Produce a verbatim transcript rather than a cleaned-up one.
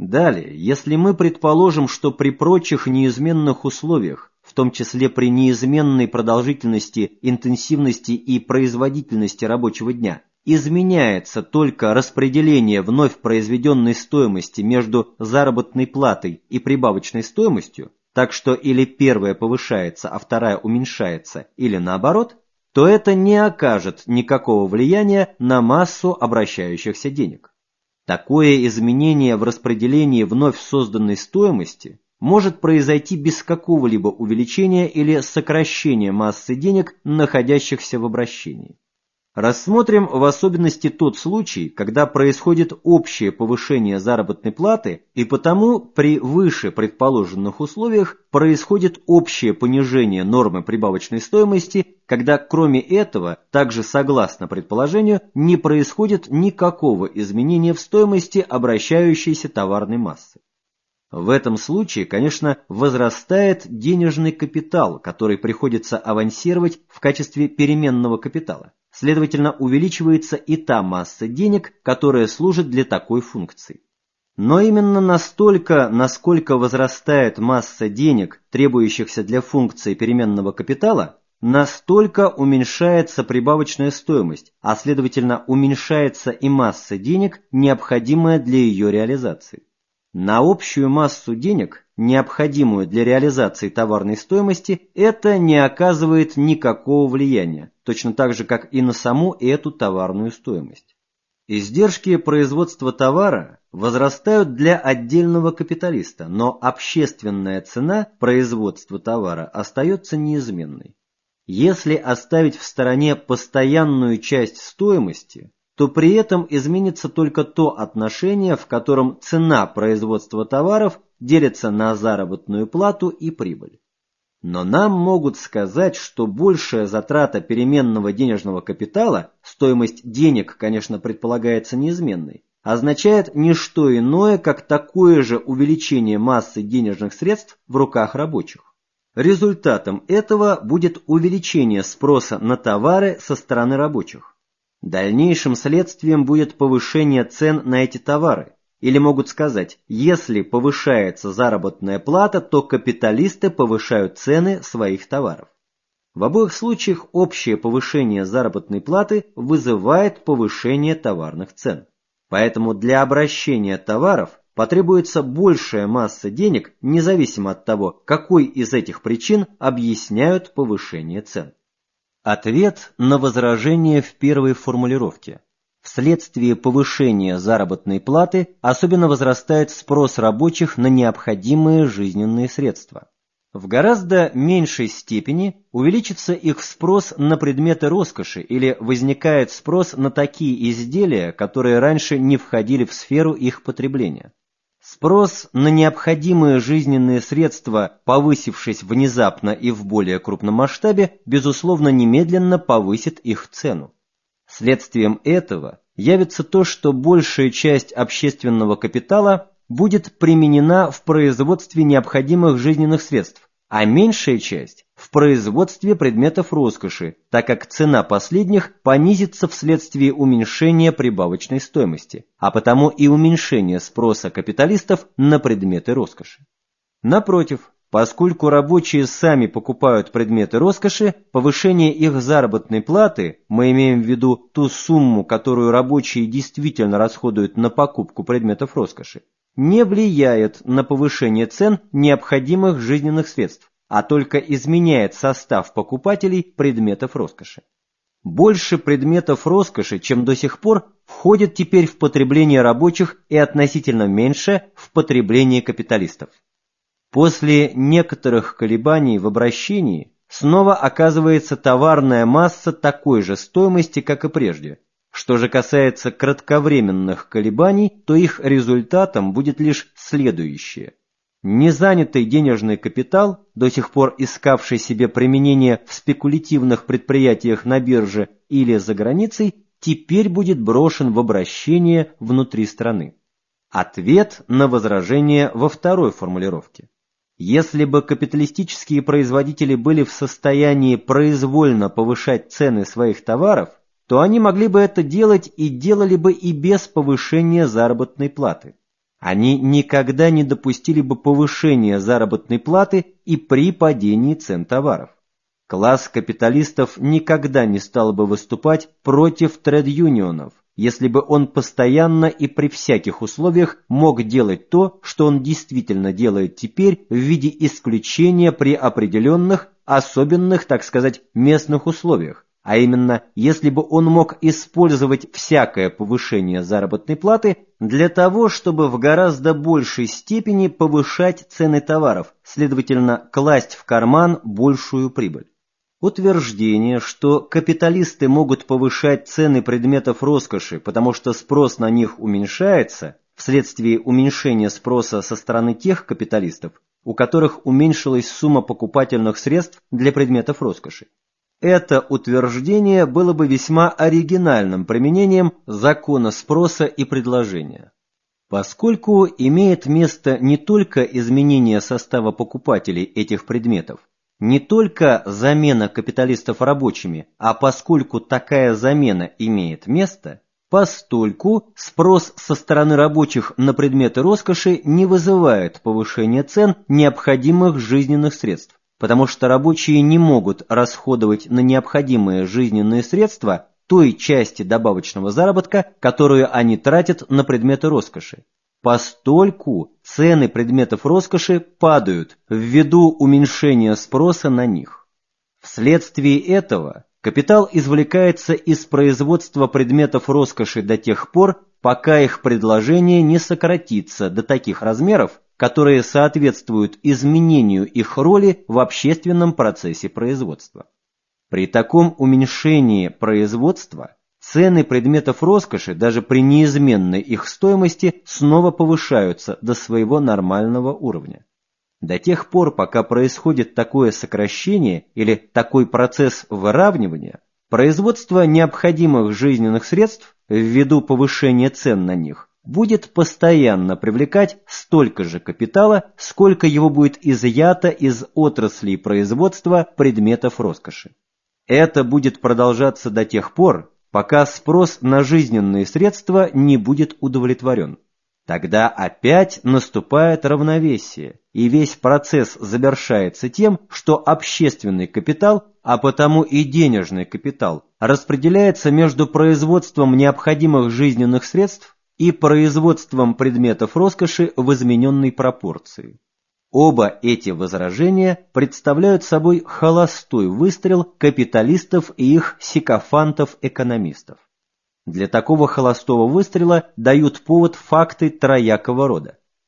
Далее, если мы предположим, что при прочих неизменных условиях, в том числе при неизменной продолжительности, интенсивности и производительности рабочего дня, изменяется только распределение вновь произведенной стоимости между заработной платой и прибавочной стоимостью, так что или первая повышается, а вторая уменьшается, или наоборот, то это не окажет никакого влияния на массу обращающихся денег. Такое изменение в распределении вновь созданной стоимости может произойти без какого-либо увеличения или сокращения массы денег, находящихся в обращении. Рассмотрим в особенности тот случай, когда происходит общее повышение заработной платы, и потому при выше предположенных условиях происходит общее понижение нормы прибавочной стоимости, когда кроме этого, также согласно предположению, не происходит никакого изменения в стоимости обращающейся товарной массы. В этом случае, конечно, возрастает денежный капитал, который приходится авансировать в качестве переменного капитала. Следовательно, увеличивается и та масса денег, которая служит для такой функции. Но именно настолько, насколько возрастает масса денег, требующихся для функции переменного капитала, настолько уменьшается прибавочная стоимость, а следовательно, уменьшается и масса денег, необходимая для ее реализации. На общую массу денег, необходимую для реализации товарной стоимости, это не оказывает никакого влияния, точно так же, как и на саму эту товарную стоимость. Издержки производства товара возрастают для отдельного капиталиста, но общественная цена производства товара остается неизменной. Если оставить в стороне постоянную часть стоимости, то при этом изменится только то отношение, в котором цена производства товаров делится на заработную плату и прибыль. Но нам могут сказать, что большая затрата переменного денежного капитала, стоимость денег, конечно, предполагается неизменной, означает не что иное, как такое же увеличение массы денежных средств в руках рабочих. Результатом этого будет увеличение спроса на товары со стороны рабочих. Дальнейшим следствием будет повышение цен на эти товары. Или могут сказать, если повышается заработная плата, то капиталисты повышают цены своих товаров. В обоих случаях общее повышение заработной платы вызывает повышение товарных цен. Поэтому для обращения товаров потребуется большая масса денег, независимо от того, какой из этих причин объясняют повышение цен. Ответ на возражение в первой формулировке. Вследствие повышения заработной платы особенно возрастает спрос рабочих на необходимые жизненные средства. В гораздо меньшей степени увеличится их спрос на предметы роскоши или возникает спрос на такие изделия, которые раньше не входили в сферу их потребления. Спрос на необходимые жизненные средства, повысившись внезапно и в более крупном масштабе, безусловно, немедленно повысит их цену. Следствием этого явится то, что большая часть общественного капитала будет применена в производстве необходимых жизненных средств, а меньшая часть – в производстве предметов роскоши, так как цена последних понизится вследствие уменьшения прибавочной стоимости, а потому и уменьшения спроса капиталистов на предметы роскоши. Напротив, поскольку рабочие сами покупают предметы роскоши, повышение их заработной платы, мы имеем в виду ту сумму, которую рабочие действительно расходуют на покупку предметов роскоши, не влияет на повышение цен необходимых жизненных средств, а только изменяет состав покупателей предметов роскоши. Больше предметов роскоши, чем до сих пор, входит теперь в потребление рабочих и относительно меньше в потребление капиталистов. После некоторых колебаний в обращении снова оказывается товарная масса такой же стоимости, как и прежде. Что же касается кратковременных колебаний, то их результатом будет лишь следующее. Незанятый денежный капитал, до сих пор искавший себе применение в спекулятивных предприятиях на бирже или за границей, теперь будет брошен в обращение внутри страны. Ответ на возражение во второй формулировке. Если бы капиталистические производители были в состоянии произвольно повышать цены своих товаров, то они могли бы это делать и делали бы и без повышения заработной платы. Они никогда не допустили бы повышения заработной платы и при падении цен товаров. Класс капиталистов никогда не стал бы выступать против тред-юнионов, если бы он постоянно и при всяких условиях мог делать то, что он действительно делает теперь в виде исключения при определенных, особенных, так сказать, местных условиях, а именно, если бы он мог использовать всякое повышение заработной платы для того, чтобы в гораздо большей степени повышать цены товаров, следовательно, класть в карман большую прибыль. Утверждение, что капиталисты могут повышать цены предметов роскоши, потому что спрос на них уменьшается, вследствие уменьшения спроса со стороны тех капиталистов, у которых уменьшилась сумма покупательных средств для предметов роскоши. Это утверждение было бы весьма оригинальным применением закона спроса и предложения. Поскольку имеет место не только изменение состава покупателей этих предметов, не только замена капиталистов рабочими, а поскольку такая замена имеет место, постольку спрос со стороны рабочих на предметы роскоши не вызывает повышения цен необходимых жизненных средств, потому что рабочие не могут расходовать на необходимые жизненные средства той части добавочного заработка, которую они тратят на предметы роскоши. Постольку цены предметов роскоши падают ввиду уменьшения спроса на них. Вследствие этого капитал извлекается из производства предметов роскоши до тех пор, пока их предложение не сократится до таких размеров, которые соответствуют изменению их роли в общественном процессе производства. При таком уменьшении производства цены предметов роскоши даже при неизменной их стоимости снова повышаются до своего нормального уровня. До тех пор, пока происходит такое сокращение или такой процесс выравнивания, производство необходимых жизненных средств ввиду повышения цен на них будет постоянно привлекать столько же капитала, сколько его будет изъято из отраслей производства предметов роскоши. Это будет продолжаться до тех пор, пока спрос на жизненные средства не будет удовлетворен. Тогда опять наступает равновесие, и весь процесс завершается тем, что общественный капитал, а потому и денежный капитал, распределяется между производством необходимых жизненных средств и производством предметов роскоши в измененной пропорции. Оба эти возражения представляют собой холостой выстрел капиталистов и их сикофантов-экономистов. Для такого холостого выстрела дают повод факты троякого рода.